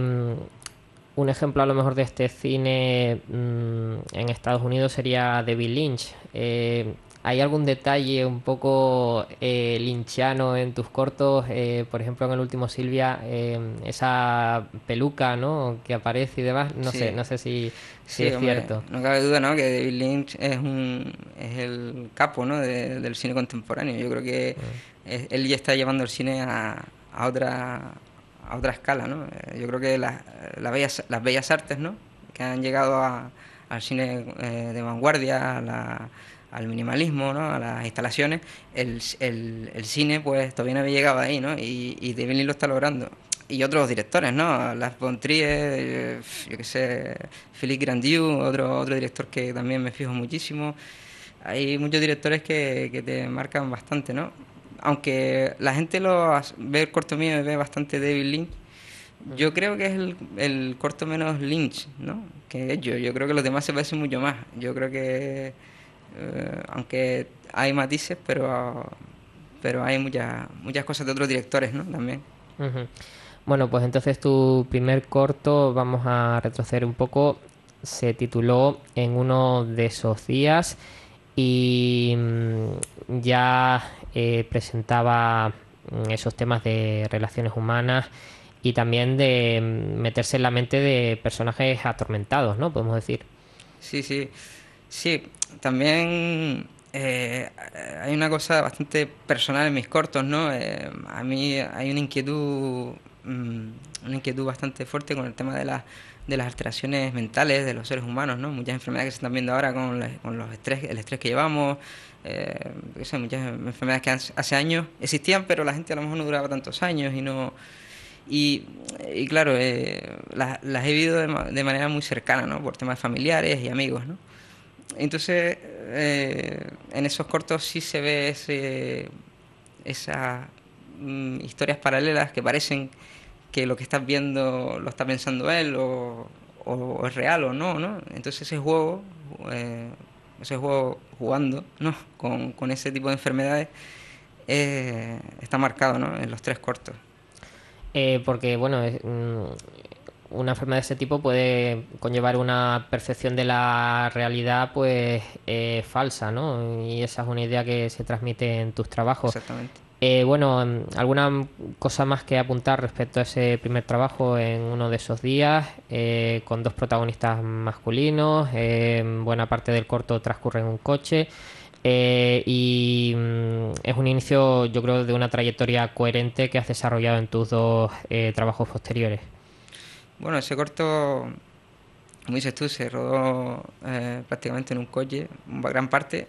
un ejemplo a lo mejor de este cine en Estados Unidos sería David Lynch. ¿Hay algún detalle un poco lynchiano en tus cortos? Por ejemplo, en el último Silvia, esa peluca, ¿no?, que aparece y demás. No Sí. sé, no sé si Sí, es hombre, cierto. no cabe duda, ¿no?, que David Lynch es el capo, ¿no?, del cine contemporáneo. Yo creo que él ya está llevando el cine a otra escala, ¿no? Yo creo que las bellas artes, ¿no?, que han llegado al cine de vanguardia, al minimalismo, ¿no?, a las instalaciones, el cine pues todavía no había llegado ahí, ¿no? Y David Lynch lo está logrando. Y otros directores, ¿no? Lars von Trier, yo qué sé, Philippe Grandioux, otro director que también me fijo muchísimo. Hay muchos directores que te marcan bastante, ¿no? Aunque la gente ve el corto mío y ve bastante David Lynch, yo creo que es el corto menos Lynch, ¿no?, que yo creo que los demás se parecen mucho más. Yo creo que, aunque hay matices, pero hay muchas cosas de otros directores, ¿no?, también. Ujú. Bueno, pues entonces tu primer corto, vamos a retroceder un poco, se tituló En uno de esos días y ya presentaba esos temas de relaciones humanas y también de meterse en la mente de personajes atormentados, ¿no? Podemos decir. Sí, también hay una cosa bastante personal en mis cortos, ¿no? A mí hay una inquietud bastante fuerte con el tema de las alteraciones mentales de los seres humanos, ¿no? Muchas enfermedades que se están viendo ahora con el estrés que llevamos, muchas enfermedades que hace años existían, pero la gente a lo mejor no duraba tantos años y no... Y claro, las he vivido de manera muy cercana, ¿no?, por temas familiares y amigos, ¿no? Entonces, en esos cortos sí se ve esas historias paralelas que parecen que lo que estás viendo lo está pensando él o es real o no, ¿no? Entonces ese juego jugando, ¿no?, con ese tipo de enfermedades está marcado, ¿no?, en los 3 cortos. Porque, bueno, una enfermedad de ese tipo puede conllevar una percepción de la realidad, pues, falsa, ¿no? Y esa es una idea que se transmite en tus trabajos. Exactamente. Bueno, ¿alguna cosa más que apuntar respecto a ese primer trabajo En uno de esos días, con 2 protagonistas masculinos? Buena parte del corto transcurre en un coche. Es un inicio, yo creo, de una trayectoria coherente que has desarrollado en tus dos trabajos posteriores. Bueno, ese corto, como dices tú, se rodó prácticamente en un coche, gran parte,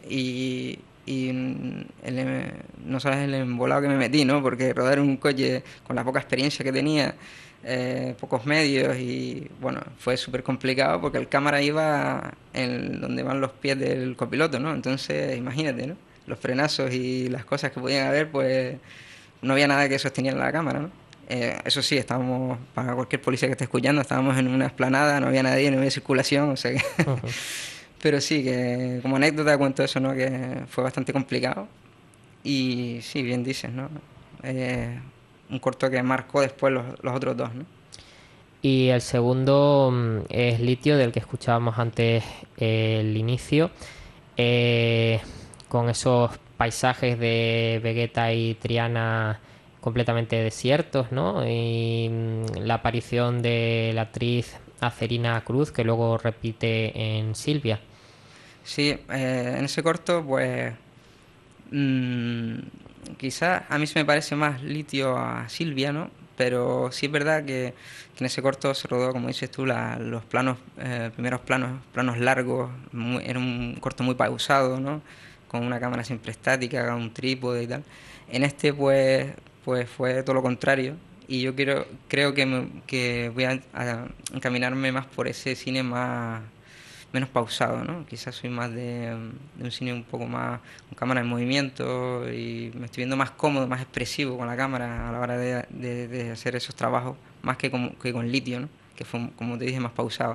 no sabes el embolado que me metí, ¿no? Porque rodar en un coche con la poca experiencia que tenía, pocos medios y bueno, fue súper complicado porque el cámara iba en donde van los pies del copiloto, ¿no? Entonces, imagínate, ¿no? Los frenazos y las cosas que podían haber, pues no había nada que sosteniera la cámara, ¿no? Eso sí, estábamos, para cualquier policía que esté escuchando, estábamos en una explanada, no había nadie, no había circulación, o sea que... Pero sí, que como anécdota cuento eso, ¿no? Que fue bastante complicado. Y sí, bien dices, ¿no? Un corto que marcó después los otros dos, ¿no? Y el segundo es Litio, del que escuchábamos antes el inicio, con esos paisajes de Vegeta y Triana completamente desiertos, ¿no? Y la aparición de la actriz Acerina Cruz, que luego repite en Silvia. Sí, en ese corto, pues quizás a mí se me parece más Litio a Silvia, ¿no? Pero sí es verdad que en ese corto se rodó, como dices tú, los planos, primeros planos largos, era un corto muy pausado, ¿no? Con una cámara siempre estática, un trípode y tal. En este, pues fue todo lo contrario. Y yo creo que voy a encaminarme más por ese cine menos pausado, ¿no? Quizás soy más de un cine un poco más con cámara en movimiento y me estoy viendo más cómodo, más expresivo con la cámara a la hora de hacer esos trabajos, más que con Litio, ¿no? Que fue, como te dije, más pausado.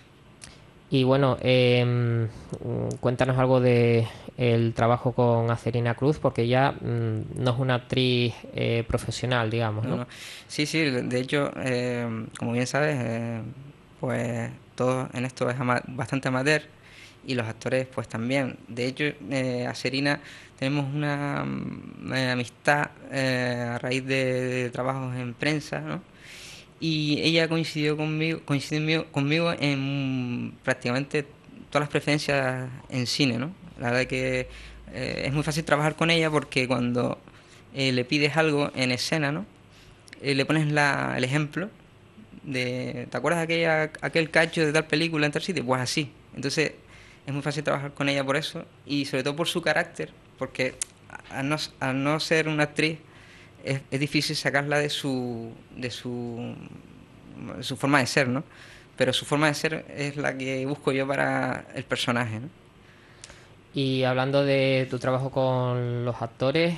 Y bueno, cuéntanos algo de el trabajo con Acerina Cruz, porque ella no es una actriz profesional, digamos, ¿no? No. Sí, de hecho, como bien sabes, pues todo en esto es bastante amateur y los actores pues también. De hecho, Acerina tenemos una amistad a raíz de trabajos en prensa, ¿no? Y ella coincidió conmigo en prácticamente todas las preferencias en cine, ¿no? La verdad que es muy fácil trabajar con ella porque cuando le pides algo en escena, ¿no? Le pones el ejemplo ¿te acuerdas de aquel cacho de tal película en tal sitio? Pues así. Entonces es muy fácil trabajar con ella por eso y sobre todo por su carácter, porque al no ser una actriz es difícil sacarla de su forma de ser, ¿no? Pero su forma de ser es la que busco yo para el personaje, ¿no? Y hablando de tu trabajo con los actores,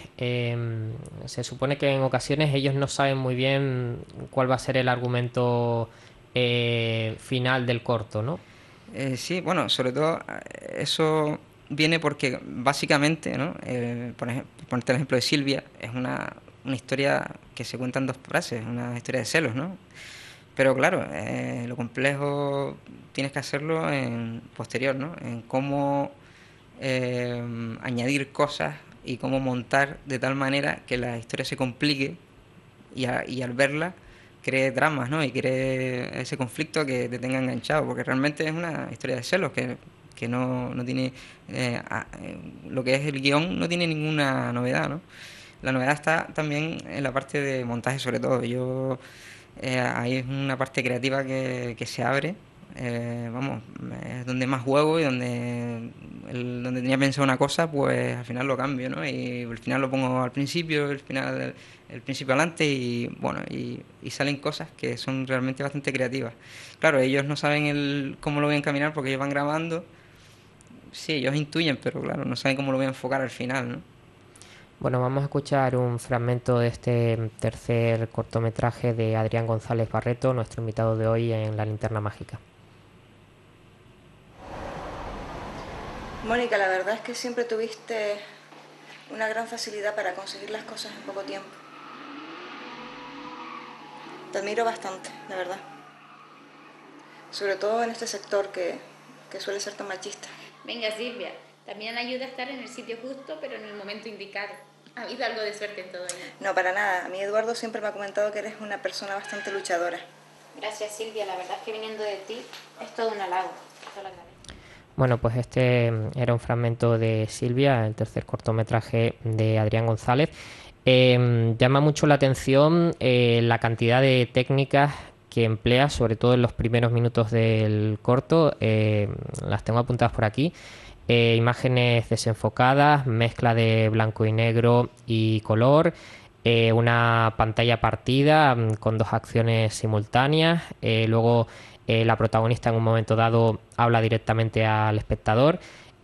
se supone que en ocasiones ellos no saben muy bien cuál va a ser el argumento final del corto, ¿no? Sí, bueno, sobre todo eso viene porque básicamente, ¿no? Por ejemplo, ponerte el ejemplo de Silvia, es una historia que se cuenta en dos frases, una historia de celos, ¿no? Pero claro, lo complejo tienes que hacerlo en posterior, ¿no? En cómo añadir cosas y cómo montar de tal manera que la historia se complique y al verla cree dramas, ¿no? Y cree ese conflicto que te tenga enganchado, porque realmente es una historia de celos que no tiene... lo que es el guión no tiene ninguna novedad, ¿no? La novedad está también en la parte de montaje, sobre todo. Ahí es una parte creativa que se abre. Vamos, es donde más juego y donde tenía pensado una cosa, pues al final lo cambio, ¿no? Y al final lo pongo al principio, el principio adelante y bueno, y salen cosas que son realmente bastante creativas. Claro, ellos no saben cómo lo voy a encaminar porque ellos van grabando. Sí, ellos intuyen, pero claro, no saben cómo lo voy a enfocar al final, ¿no? Bueno, vamos a escuchar un fragmento de este tercer cortometraje de Adrián González Barreto, nuestro invitado de hoy en La Linterna Mágica. Mónica, la verdad es que siempre tuviste una gran facilidad para conseguir las cosas en poco tiempo. Te admiro bastante, de verdad. Sobre todo en este sector que suele ser tan machista. Venga, Silvia, también ayuda a estar en el sitio justo, pero en el momento indicado. Ha habido algo de suerte en todo ello. No, para nada. A mí Eduardo siempre me ha comentado que eres una persona bastante luchadora. Gracias, Silvia. La verdad es que viniendo de ti es todo un halago. Te lo agradezco. Bueno, pues este era un fragmento de Silvia, el tercer cortometraje de Adrián González. Llama mucho la atención la cantidad de técnicas que emplea, sobre todo en los primeros minutos del corto. Las tengo apuntadas por aquí. Imágenes desenfocadas, mezcla de blanco y negro y color, una pantalla partida con dos acciones simultáneas, luego la protagonista en un momento dado habla directamente al espectador,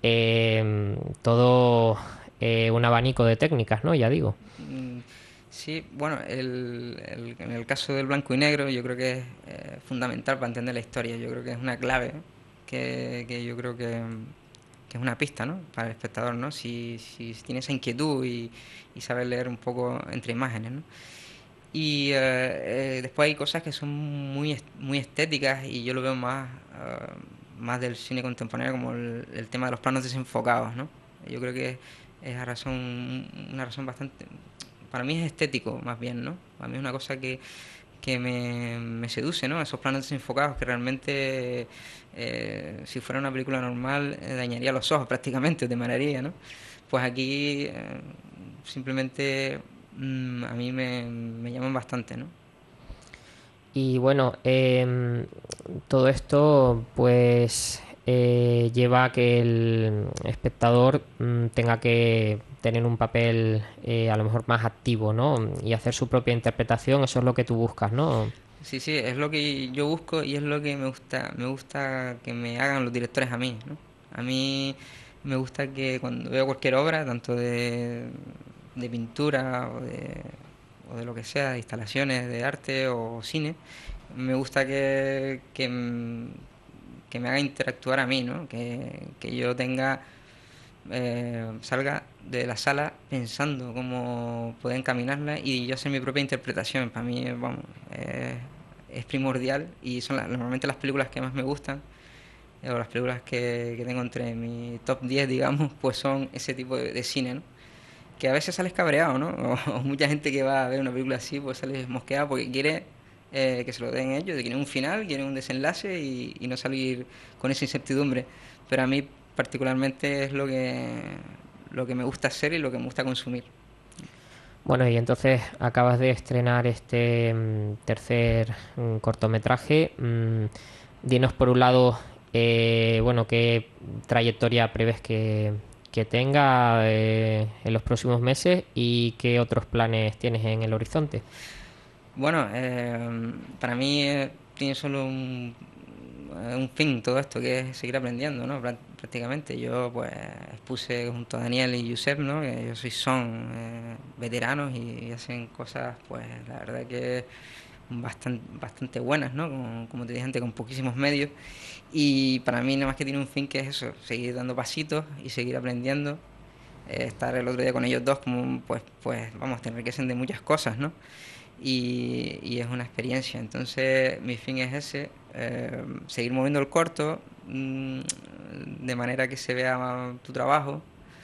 todo un abanico de técnicas, ¿no? Ya digo. Sí, bueno, en el caso del blanco y negro yo creo que es fundamental para entender la historia. Yo creo que es una clave que yo creo que es una pista, ¿no? Para el espectador, ¿no? Si tiene esa inquietud y saber leer un poco entre imágenes, ¿no? Y después hay cosas que son muy estéticas y yo lo veo más del cine contemporáneo, como el tema de los planos desenfocados, ¿no? Yo creo que es una razón bastante... Para mí es estético, más bien, ¿no? Para mí es una cosa que me seduce, ¿no? Esos planos desenfocados que realmente, si fuera una película normal, dañaría los ojos prácticamente, te mararía, ¿no? Pues aquí simplemente a mí me llaman bastante, ¿no? Y bueno, todo esto pues lleva a que el espectador tenga que tener un papel a lo mejor más activo, ¿no? Y hacer su propia interpretación, eso es lo que tú buscas, ¿no? Sí, sí, es lo que yo busco y es lo que me gusta que me hagan los directores a mí, ¿no? A mí me gusta que cuando veo cualquier obra, tanto de pintura o de lo que sea, de instalaciones de arte o cine, me gusta que me haga interactuar a mí, ¿no? Que yo salga de la sala pensando cómo poder encaminarla y yo hacer mi propia interpretación. Para mí, vamos, es primordial y son normalmente las películas que más me gustan, o las películas que tengo entre mi top 10, digamos, pues son ese tipo de cine, ¿no? Que a veces sales cabreado, ¿no? O mucha gente que va a ver una película así, pues sale mosqueada porque quiere que se lo den ellos, quiere un final, quiere un desenlace y no salir con esa incertidumbre. Pero a mí particularmente es lo que me gusta hacer y lo que me gusta consumir. Bueno, y entonces acabas de estrenar este tercer cortometraje. Dinos por un lado, bueno, qué trayectoria prevés que tenga en los próximos meses y qué otros planes tienes en el horizonte. Bueno, para mí tiene solo un fin todo esto, que es seguir aprendiendo, ¿no? Prácticamente. Yo pues expuse junto a Daniel y Josep, ¿no? Que ellos son veteranos y hacen cosas, pues la verdad que bastante buenas, ¿no? Como te dije antes, con poquísimos medios. Y para mí nada más que tiene un fin que es eso, seguir dando pasitos y seguir aprendiendo. Estar el otro día con ellos dos, como pues vamos, te enriquecen de muchas cosas, ¿no? Y es una experiencia. Entonces mi fin es ese, seguir moviendo el corto de manera que se vea tu trabajo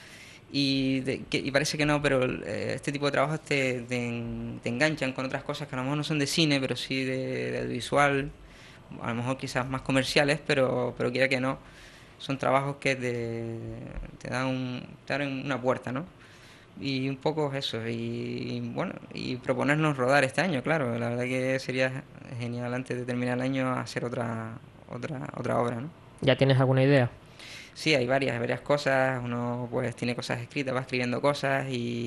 y parece que no, pero este tipo de trabajos te enganchan con otras cosas que a lo mejor no son de cine, pero sí de audiovisual, a lo mejor quizás más comerciales, pero quiera que no, son trabajos que te abren una puerta, ¿no? Y un poco eso, y bueno, y proponernos rodar este año, claro. La verdad que sería genial antes de terminar el año hacer otra obra, ¿no? ¿Ya tienes alguna idea? Sí, hay varias cosas. Uno pues tiene cosas escritas, va escribiendo cosas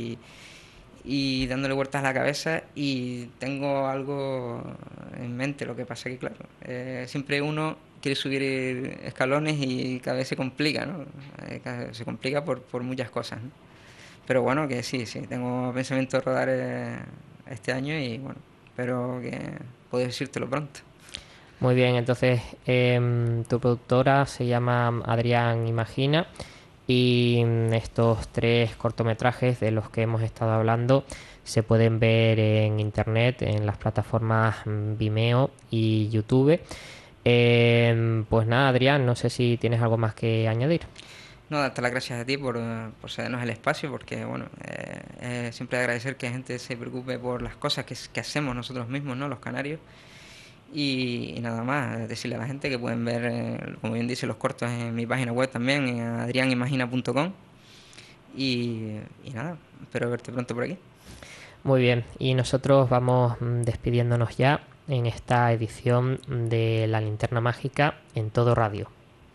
y dándole vueltas a la cabeza, y tengo algo en mente. Lo que pasa que, claro, siempre uno quiere subir escalones y cada vez se complica, ¿no? Se complica por muchas cosas, ¿no? Pero bueno, que sí, tengo pensamiento de rodar este año y bueno, espero que puedo decírtelo pronto. Muy bien, entonces tu productora se llama Adrián Imagina y estos tres cortometrajes de los que hemos estado hablando se pueden ver en internet, en las plataformas Vimeo y YouTube. Pues nada, Adrián, no sé si tienes algo más que añadir. No, darte las gracias a ti por cedernos el espacio, porque bueno, siempre agradecer que la gente se preocupe por las cosas que hacemos nosotros mismos, ¿no? Los canarios. Y nada más, decirle a la gente que pueden ver, como bien dice, los cortos en mi página web también, en adrianimagina.com. Y nada, espero verte pronto por aquí. Muy bien, y nosotros vamos despidiéndonos ya en esta edición de La Linterna Mágica en Todo Radio.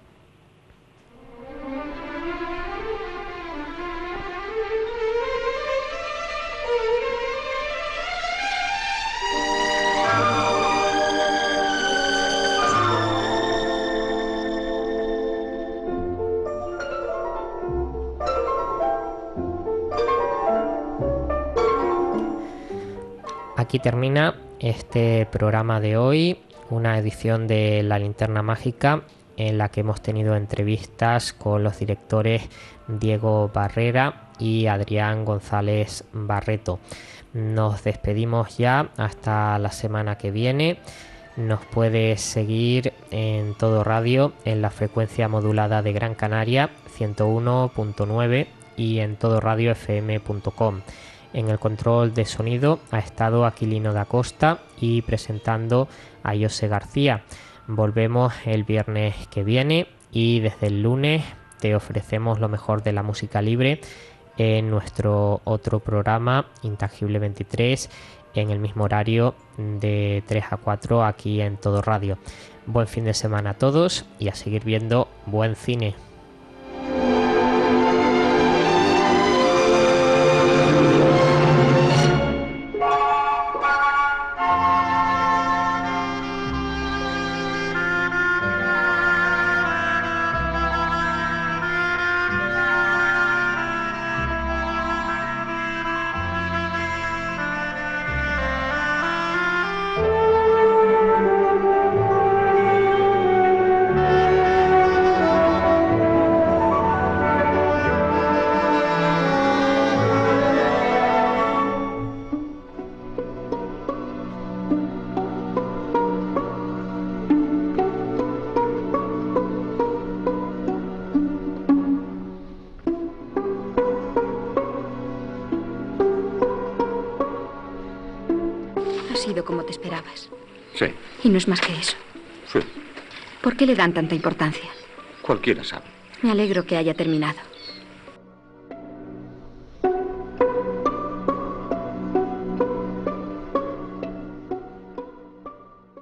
Aquí termina este programa de hoy, una edición de La Linterna Mágica en la que hemos tenido entrevistas con los directores Diego Barrera y Adrián González Barreto. Nos despedimos ya hasta la semana que viene. Nos puedes seguir en Todo Radio en la frecuencia modulada de Gran Canaria 101.9 y en todoradiofm.com. En el control de sonido ha estado Aquilino da Costa y presentando a José García. Volvemos el viernes que viene y desde el lunes te ofrecemos lo mejor de la música libre en nuestro otro programa Intangible 23 en el mismo horario de 3 a 4 aquí en Todo Radio. Buen fin de semana a todos y a seguir viendo buen cine. Ha sido como te esperabas. Sí. Y no es más que eso. Sí. ¿Por qué le dan tanta importancia? Cualquiera sabe. Me alegro que haya terminado.